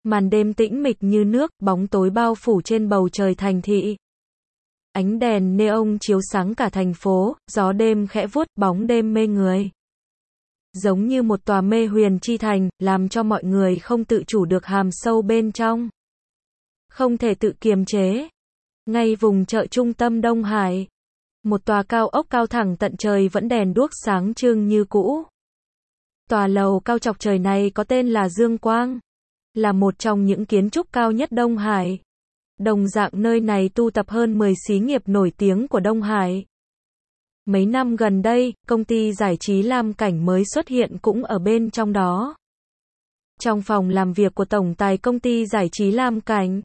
Màn đêm tĩnh mịch như nước, bóng tối bao phủ trên bầu trời thành thị. Ánh đèn neon chiếu sáng cả thành phố, gió đêm khẽ vuốt, bóng đêm mê người. Giống như một tòa mê huyền chi thành, làm cho mọi người không tự chủ được hàm sâu bên trong. Không thể tự kiềm chế. Ngay vùng chợ trung tâm Đông Hải, một tòa cao ốc cao thẳng tận trời vẫn đèn đuốc sáng trưng như cũ. Tòa lầu cao chọc trời này có tên là Dương Quang, là một trong những kiến trúc cao nhất Đông Hải. Đồng dạng nơi này tu tập hơn 10 xí nghiệp nổi tiếng của Đông Hải. Mấy năm gần đây, công ty giải trí Lam Cảnh mới xuất hiện cũng ở bên trong đó. Trong phòng làm việc của tổng tài công ty giải trí Lam Cảnh,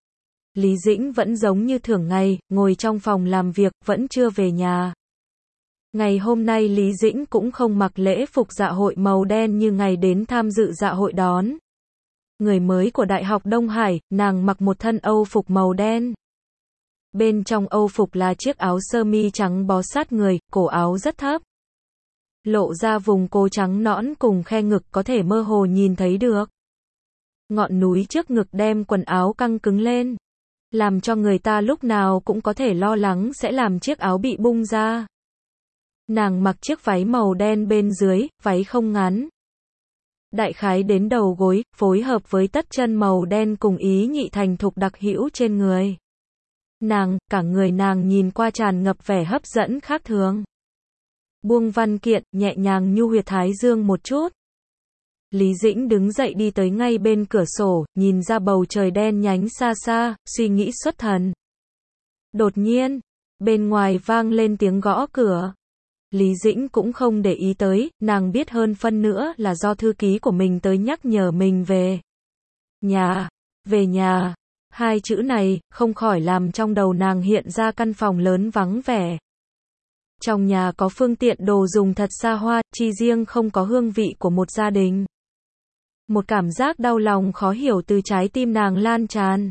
Lý Dĩnh vẫn giống như thường ngày, ngồi trong phòng làm việc, vẫn chưa về nhà. Ngày hôm nay Lý Dĩnh cũng không mặc lễ phục dạ hội màu đen như ngày đến tham dự dạ hội đón người mới của Đại học Đông Hải, nàng mặc một thân Âu phục màu đen. Bên trong Âu phục là chiếc áo sơ mi trắng bó sát người, cổ áo rất thấp, lộ ra vùng cổ trắng nõn cùng khe ngực có thể mơ hồ nhìn thấy được. Ngọn núi trước ngực đem quần áo căng cứng lên, làm cho người ta lúc nào cũng có thể lo lắng sẽ làm chiếc áo bị bung ra. Nàng mặc chiếc váy màu đen bên dưới, váy không ngắn, đại khái đến đầu gối, phối hợp với tất chân màu đen cùng ý nhị thành thục đặc hữu trên người. Cả người nàng nhìn qua tràn ngập vẻ hấp dẫn khác thường. Buông văn kiện, nhẹ nhàng nhu huyệt thái dương một chút. Lý Dĩnh đứng dậy đi tới ngay bên cửa sổ, nhìn ra bầu trời đen nhánh xa xa, suy nghĩ xuất thần. Đột nhiên, bên ngoài vang lên tiếng gõ cửa. Lý Dĩnh cũng không để ý tới, nàng biết hơn phân nữa là do thư ký của mình tới nhắc nhở mình về nhà. Về nhà, hai chữ này, không khỏi làm trong đầu nàng hiện ra căn phòng lớn vắng vẻ. Trong nhà có phương tiện đồ dùng thật xa hoa, chi riêng không có hương vị của một gia đình. Một cảm giác đau lòng khó hiểu từ trái tim nàng lan tràn.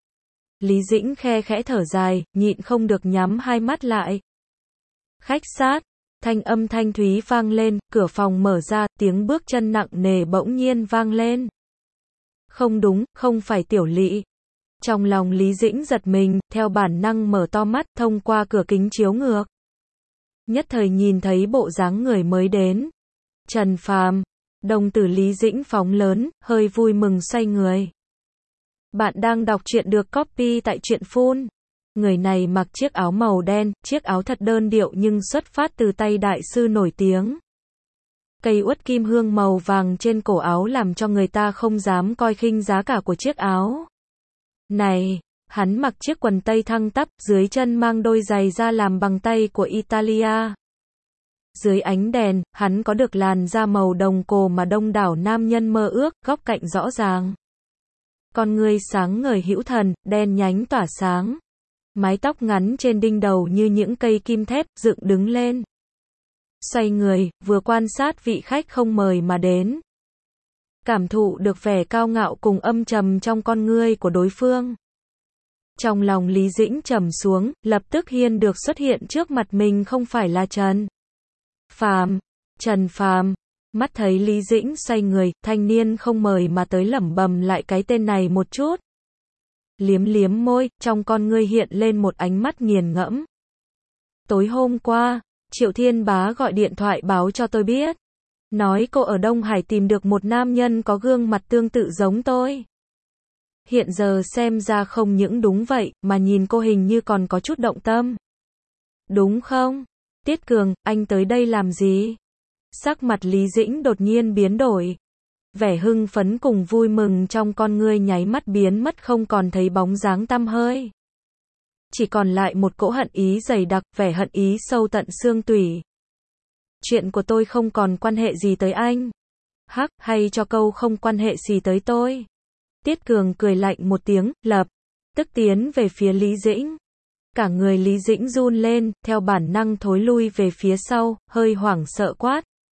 Lý Dĩnh khe khẽ thở dài, nhịn không được nhắm hai mắt lại. Khách sát, thanh âm thanh thúy vang lên, cửa phòng mở ra, tiếng bước chân nặng nề bỗng nhiên vang lên. Không đúng, không phải Tiểu Lị. Trong lòng Lý Dĩnh giật mình, theo bản năng mở to mắt, thông qua cửa kính chiếu ngược. Nhất thời nhìn thấy bộ dáng người mới đến. Trần Phàm. Đồng tử Lý Dĩnh phóng lớn, hơi vui mừng xoay người. Bạn đang đọc truyện được copy tại truyện phun. Người này mặc chiếc áo màu đen, chiếc áo thật đơn điệu nhưng xuất phát từ tay đại sư nổi tiếng. Cây uất kim hương màu vàng trên cổ áo làm cho người ta không dám coi khinh giá cả của chiếc áo này. Hắn mặc chiếc quần tây thăng tắp, dưới chân mang đôi giày da làm bằng tay của Italia. Dưới ánh đèn, hắn có được làn da màu đồng cổ mà đông đảo nam nhân mơ ước, góc cạnh rõ ràng. Con ngươi sáng ngời hữu thần, đen nhánh tỏa sáng. Mái tóc ngắn trên đỉnh đầu như những cây kim thép, dựng đứng lên. Xoay người, vừa quan sát vị khách không mời mà đến. Cảm thụ được vẻ cao ngạo cùng âm trầm trong con ngươi của đối phương. Trong lòng Lý Dĩnh trầm xuống, lập tức hiên được xuất hiện trước mặt mình không phải là Trần Phàm. Trần Phàm. Mắt thấy Lý Dĩnh xoay người, thanh niên không mời mà tới lẩm bẩm lại cái tên này một chút. Liếm liếm môi, trong con ngươi hiện lên một ánh mắt nghiền ngẫm. Tối hôm qua, Triệu Thiên Bá gọi điện thoại báo cho tôi biết. Nói cô ở Đông Hải tìm được một nam nhân có gương mặt tương tự giống tôi. Hiện giờ xem ra không những đúng vậy, mà nhìn cô hình như còn có chút động tâm. Đúng không? Tiết Cường, anh tới đây làm gì? Sắc mặt Lý Dĩnh đột nhiên biến đổi. Vẻ hưng phấn cùng vui mừng trong con ngươi nháy mắt biến mất không còn thấy bóng dáng tăm hơi. Chỉ còn lại một cỗ hận ý dày đặc, vẻ hận ý sâu tận xương tủy. Chuyện của tôi không còn quan hệ gì tới anh. Hắc, hay cho câu không quan hệ gì tới tôi. Tiết Cường cười lạnh một tiếng, lập tức tiến về phía Lý Dĩnh. Cả người Lý Dĩnh run lên, theo bản năng thối lui về phía sau, hơi hoảng sợ quát.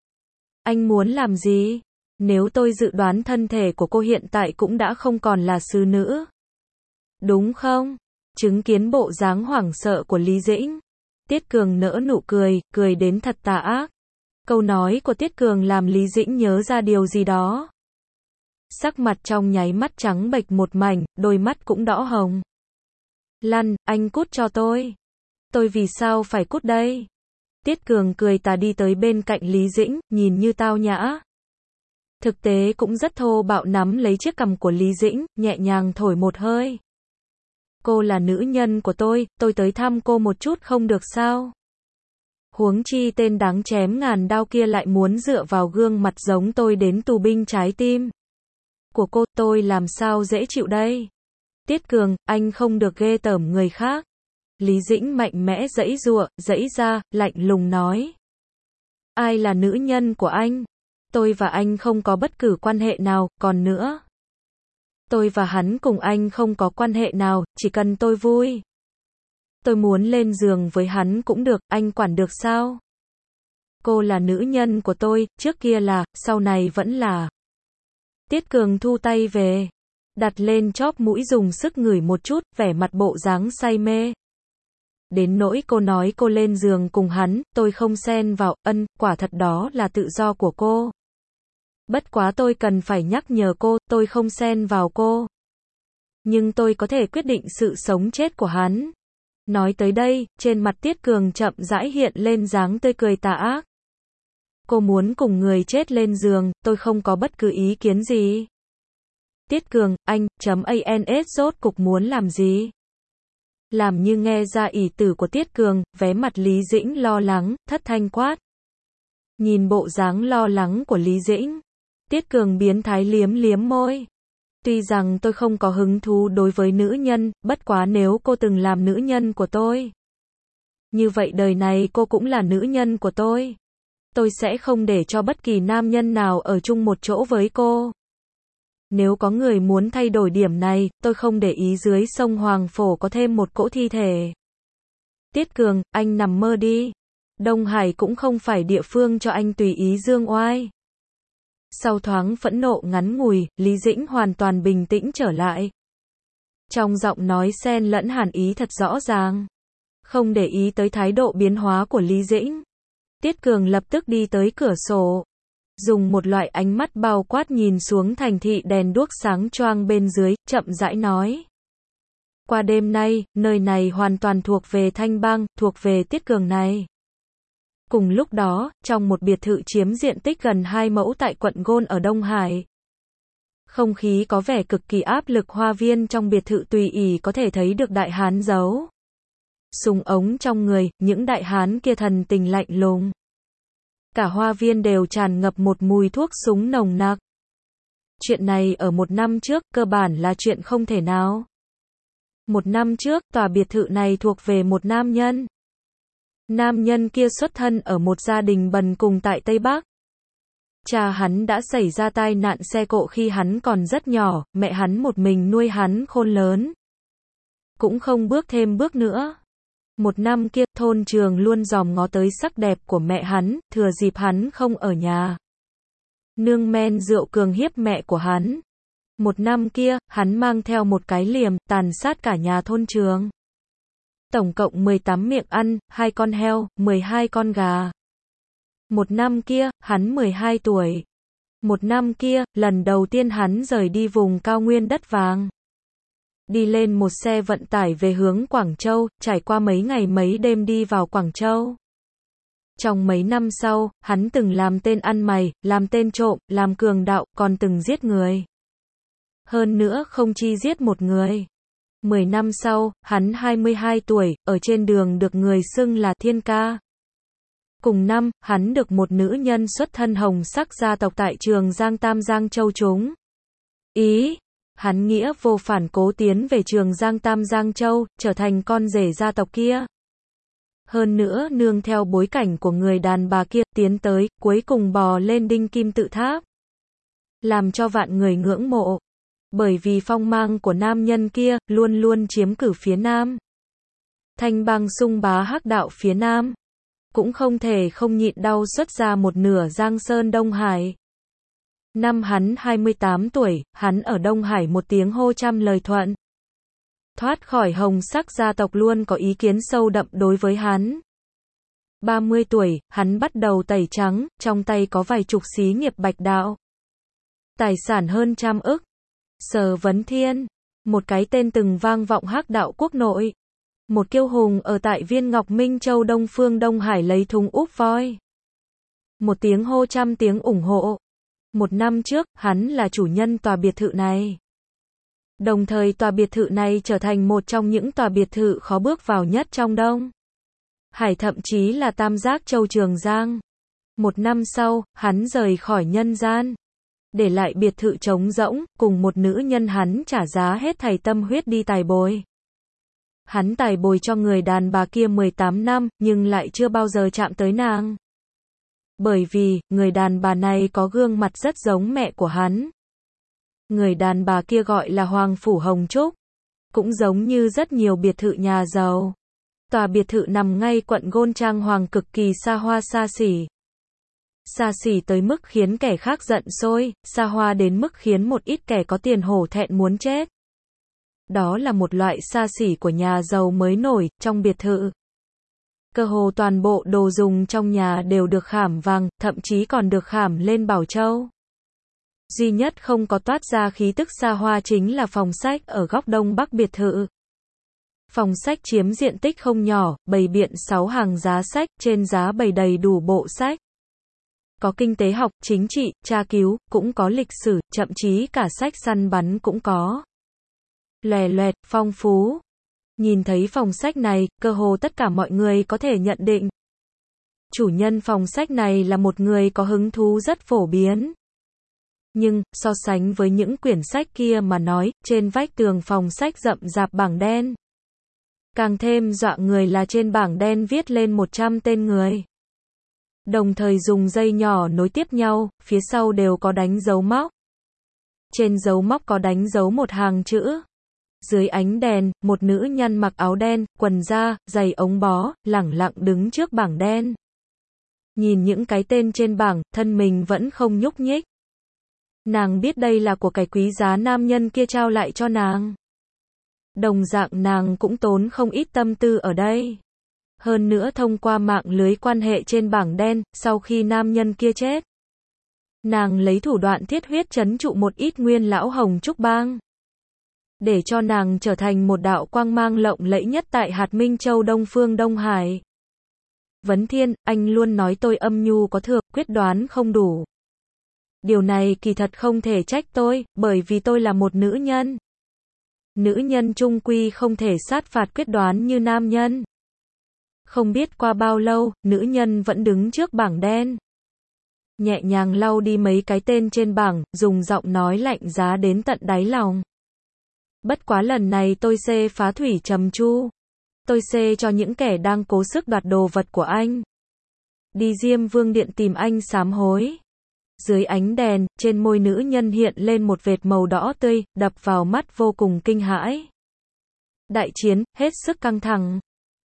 Anh muốn làm gì? Nếu tôi dự đoán thân thể của cô hiện tại cũng đã không còn là sư nữ. Đúng không? Chứng kiến bộ dáng hoảng sợ của Lý Dĩnh. Tiết Cường nở nụ cười, cười đến thật tà ác. Câu nói của Tiết Cường làm Lý Dĩnh nhớ ra điều gì đó. Sắc mặt trong nháy mắt trắng bệch một mảnh, đôi mắt cũng đỏ hồng. Lăn, anh cút cho tôi. Tôi vì sao phải cút đây? Tiết Cường cười tà đi tới bên cạnh Lý Dĩnh, nhìn như tao nhã. Thực tế cũng rất thô bạo, nắm lấy chiếc cằm của Lý Dĩnh, nhẹ nhàng thổi một hơi. Cô là nữ nhân của tôi tới thăm cô một chút không được sao? Huống chi tên đáng chém ngàn đao kia lại muốn dựa vào gương mặt giống tôi đến tù binh trái tim của cô, tôi làm sao dễ chịu đây? Tiết Cường, anh không được ghê tởm người khác. Lý Dĩnh mạnh mẽ giãy giụa, giãy ra, lạnh lùng nói. Ai là nữ nhân của anh? Tôi và anh không có bất cứ quan hệ nào, còn nữa. Tôi và hắn cùng anh không có quan hệ nào, chỉ cần tôi vui. Tôi muốn lên giường với hắn cũng được, anh quản được sao? Cô là nữ nhân của tôi, trước kia là, sau này vẫn là. Tiết Cường thu tay về, đặt lên chóp mũi dùng sức ngửi một chút, vẻ mặt bộ dáng say mê. Đến nỗi cô nói cô lên giường cùng hắn, tôi không xen vào, quả thật đó là tự do của cô. Bất quá tôi cần phải nhắc nhở cô, tôi không xen vào cô. Nhưng tôi có thể quyết định sự sống chết của hắn. Nói tới đây, trên mặt Tiết Cường chậm rãi hiện lên dáng tươi cười tà ác. Cô muốn cùng người chết lên giường, tôi không có bất cứ ý kiến gì. Tiết Cường, anh.ans rốt cục muốn làm gì? Làm như nghe ra ý tử của Tiết Cường, vé mặt Lý Dĩnh lo lắng, thất thanh quát. Nhìn bộ dáng lo lắng của Lý Dĩnh, Tiết Cường biến thái liếm liếm môi. Tuy rằng tôi không có hứng thú đối với nữ nhân, bất quá nếu cô từng làm nữ nhân của tôi, như vậy đời này cô cũng là nữ nhân của tôi. Tôi sẽ không để cho bất kỳ nam nhân nào ở chung một chỗ với cô. Nếu có người muốn thay đổi điểm này, tôi không để ý dưới sông Hoàng Phổ có thêm một cỗ thi thể. Tiết Cường, anh nằm mơ đi. Đông Hải cũng không phải địa phương cho anh tùy ý dương oai. Sau thoáng phẫn nộ ngắn ngủi, Lý Dĩnh hoàn toàn bình tĩnh trở lại. Trong giọng nói xen lẫn hàn ý thật rõ ràng. Không để ý tới thái độ biến hóa của Lý Dĩnh, Tiết Cường lập tức đi tới cửa sổ. Dùng một loại ánh mắt bao quát nhìn xuống thành thị đèn đuốc sáng choang bên dưới, chậm rãi nói. Qua đêm nay, nơi này hoàn toàn thuộc về Thanh Bang, thuộc về Tiết Cường này. Cùng lúc đó, trong một biệt thự chiếm diện tích gần 2 mẫu tại quận Gôn ở Đông Hải. Không khí có vẻ cực kỳ áp lực, hoa viên trong biệt thự tùy ý có thể thấy được đại hán giấu súng ống trong người, những đại hán kia thần tình lạnh lùng. Cả hoa viên đều tràn ngập một mùi thuốc súng nồng nặc. Chuyện này ở một năm trước, cơ bản là chuyện không thể nào. Một năm trước, tòa biệt thự này thuộc về một nam nhân. Nam nhân kia xuất thân ở một gia đình bần cùng tại Tây Bắc. Cha hắn đã xảy ra tai nạn xe cộ khi hắn còn rất nhỏ, mẹ hắn một mình nuôi hắn khôn lớn. Cũng không bước thêm bước nữa. Một năm kia, thôn Trường luôn dòm ngó tới sắc đẹp của mẹ hắn, thừa dịp hắn không ở nhà. Nương men rượu cường hiếp mẹ của hắn. Một năm kia, hắn mang theo một cái liềm, tàn sát cả nhà thôn Trường. Tổng cộng 18 miệng ăn, 2 con heo, 12 con gà. Một năm kia, hắn 12 tuổi. Một năm kia, lần đầu tiên hắn rời đi vùng cao nguyên đất vàng. Đi lên một xe vận tải về hướng Quảng Châu, trải qua mấy ngày mấy đêm đi vào Quảng Châu. Trong mấy năm sau, hắn từng làm tên ăn mày, làm tên trộm, làm cường đạo, còn từng giết người. Hơn nữa không chi giết một người. 10 năm sau, hắn 22 tuổi, ở trên đường được người xưng là thiên ca. Cùng năm, hắn được một nữ nhân xuất thân hồng sắc gia tộc tại Trường Giang Tam Giang Châu trúng ý. Hắn nghĩa vô phản cố tiến về Trường Giang Tam Giang Châu, trở thành con rể gia tộc kia. Hơn nữa nương theo bối cảnh của người đàn bà kia, tiến tới, cuối cùng bò lên đinh kim tự tháp. Làm cho vạn người ngưỡng mộ. Bởi vì phong mang của nam nhân kia, luôn luôn chiếm cử phía Nam. Thanh Bang xung bá hắc đạo phía Nam. Cũng không thể không nhịn đau xuất ra một nửa Giang Sơn Đông Hải. Năm hắn 28 tuổi, hắn ở Đông Hải một tiếng hô trăm lời thuận. Thoát khỏi hồng sắc gia tộc luôn có ý kiến sâu đậm đối với hắn. 30 tuổi, hắn bắt đầu tẩy trắng, trong tay có vài chục xí nghiệp bạch đạo. Tài sản hơn trăm ức. Sở Vấn Thiên. Một cái tên từng vang vọng Hắc đạo quốc nội. Một kiêu hùng ở tại Viên Ngọc Minh Châu Đông Phương Đông Hải lấy thúng úp voi. Một tiếng hô trăm tiếng ủng hộ. Một năm trước, hắn là chủ nhân tòa biệt thự này. Đồng thời tòa biệt thự này trở thành một trong những tòa biệt thự khó bước vào nhất trong Đông Hải, thậm chí là Tam Giác Châu Trường Giang. Một năm sau, hắn rời khỏi nhân gian, để lại biệt thự trống rỗng, cùng một nữ nhân hắn trả giá hết thảy tâm huyết đi tài bồi. Hắn tài bồi cho người đàn bà kia 18 năm, nhưng lại chưa bao giờ chạm tới nàng. Bởi vì, người đàn bà này có gương mặt rất giống mẹ của hắn. Người đàn bà kia gọi là Hoàng Phủ Hồng Trúc. Cũng giống như rất nhiều biệt thự nhà giàu. Tòa biệt thự nằm ngay quận Gôn Trang Hoàng, cực kỳ xa hoa xa xỉ. Xa xỉ tới mức khiến kẻ khác giận sôi, xa hoa đến mức khiến một ít kẻ có tiền hổ thẹn muốn chết. Đó là một loại xa xỉ của nhà giàu mới nổi. Trong biệt thự, cơ hồ toàn bộ đồ dùng trong nhà đều được khảm vàng, thậm chí còn được khảm lên bảo châu. Duy nhất không có toát ra khí tức xa hoa chính là phòng sách ở góc đông bắc biệt thự. Phòng sách chiếm diện tích không nhỏ, bày biện 6 hàng giá sách, trên giá bày đầy đủ bộ sách. Có kinh tế học, chính trị, tra cứu, cũng có lịch sử, thậm chí cả sách săn bắn cũng có. Lòe loẹt, phong phú. Nhìn thấy phòng sách này, cơ hồ tất cả mọi người có thể nhận định. Chủ nhân phòng sách này là một người có hứng thú rất phổ biến. Nhưng, so sánh với những quyển sách kia mà nói, trên vách tường phòng sách rậm rạp bảng đen. Càng thêm dọa người là trên bảng đen viết lên 100 tên người. Đồng thời dùng dây nhỏ nối tiếp nhau, phía sau đều có đánh dấu móc. Trên dấu móc có đánh dấu một hàng chữ. Dưới ánh đèn, một nữ nhân mặc áo đen, quần da, giày ống bó, lẳng lặng đứng trước bảng đen. Nhìn những cái tên trên bảng, thân mình vẫn không nhúc nhích. Nàng biết đây là của cải quý giá nam nhân kia trao lại cho nàng. Đồng dạng nàng cũng tốn không ít tâm tư ở đây. Hơn nữa thông qua mạng lưới quan hệ trên bảng đen, sau khi nam nhân kia chết, nàng lấy thủ đoạn thiết huyết trấn trụ một ít nguyên lão Hồng Trúc Bang. Để cho nàng trở thành một đạo quang mang lộng lẫy nhất tại hạt Minh Châu Đông Phương Đông Hải. Vấn Thiên, anh luôn nói tôi âm nhu có thừa, quyết đoán không đủ. Điều này kỳ thật không thể trách tôi, bởi vì tôi là một nữ nhân. Nữ nhân chung quy không thể sát phạt quyết đoán như nam nhân. Không biết qua bao lâu, nữ nhân vẫn đứng trước bảng đen. Nhẹ nhàng lau đi mấy cái tên trên bảng, dùng giọng nói lạnh giá đến tận đáy lòng. Bất quá lần này tôi xê phá thủy trầm chu. Tôi xê cho những kẻ đang cố sức đoạt đồ vật của anh. Đi Diêm Vương Điện tìm anh sám hối. Dưới ánh đèn, trên môi nữ nhân hiện lên một vệt màu đỏ tươi, đập vào mắt vô cùng kinh hãi. Đại chiến, hết sức căng thẳng.